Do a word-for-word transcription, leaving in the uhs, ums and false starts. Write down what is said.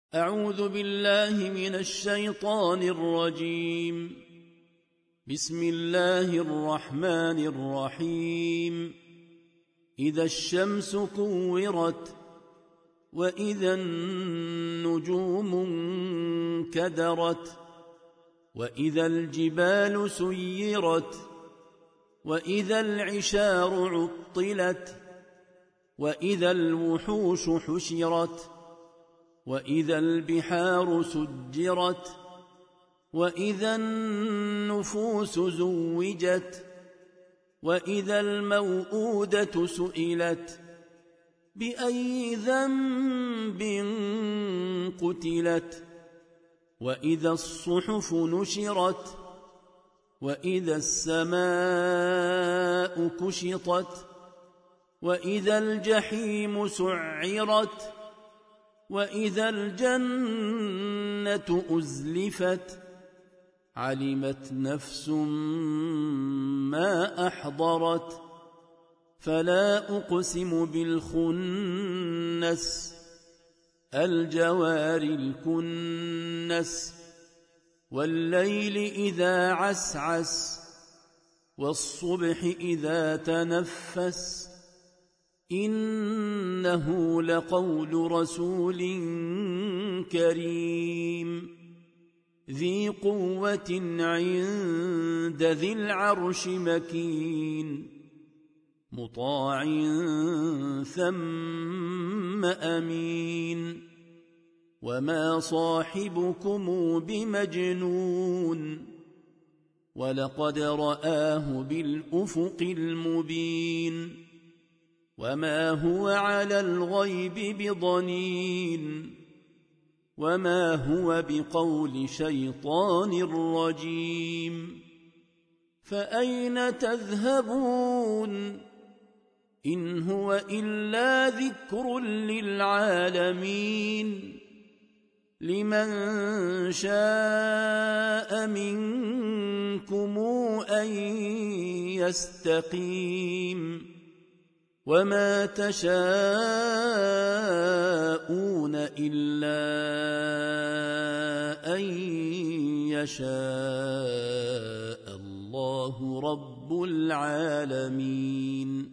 أعوذ بالله من الشيطان الرجيم. بسم الله الرحمن الرحيم. إذا الشمس كورت وإذا النجوم انكدرت وإذا الجبال سيرت وإذا العشار عطلت وإذا الوحوش حشرت وإذا البحار سجرت وإذا النفوس زوجت وإذا الموءودة سئلت بأي ذنب قتلت وإذا الصحف نشرت وإذا السماء كشطت وإذا الجحيم سعرت وإذا الجنة أزلفت علمت نفس ما أحضرت فلا أقسم بالخنس الجوار الكنس والليل إذا عسعس والصبح إذا تنفس إنه لقول رسول كريم ذي قوة عند ذي العرش مكين مطاع ثم أمين وما صاحبكم بمجنون ولقد رآه بالأفق المبين وما هو على الغيب بضنين وما هو بقول شيطان رجيم فأين تذهبون إن هو إلا ذكر للعالمين لمن شاء منكم أن يستقيم وما تشاءون إلا أن يشاء الله رب العالمين.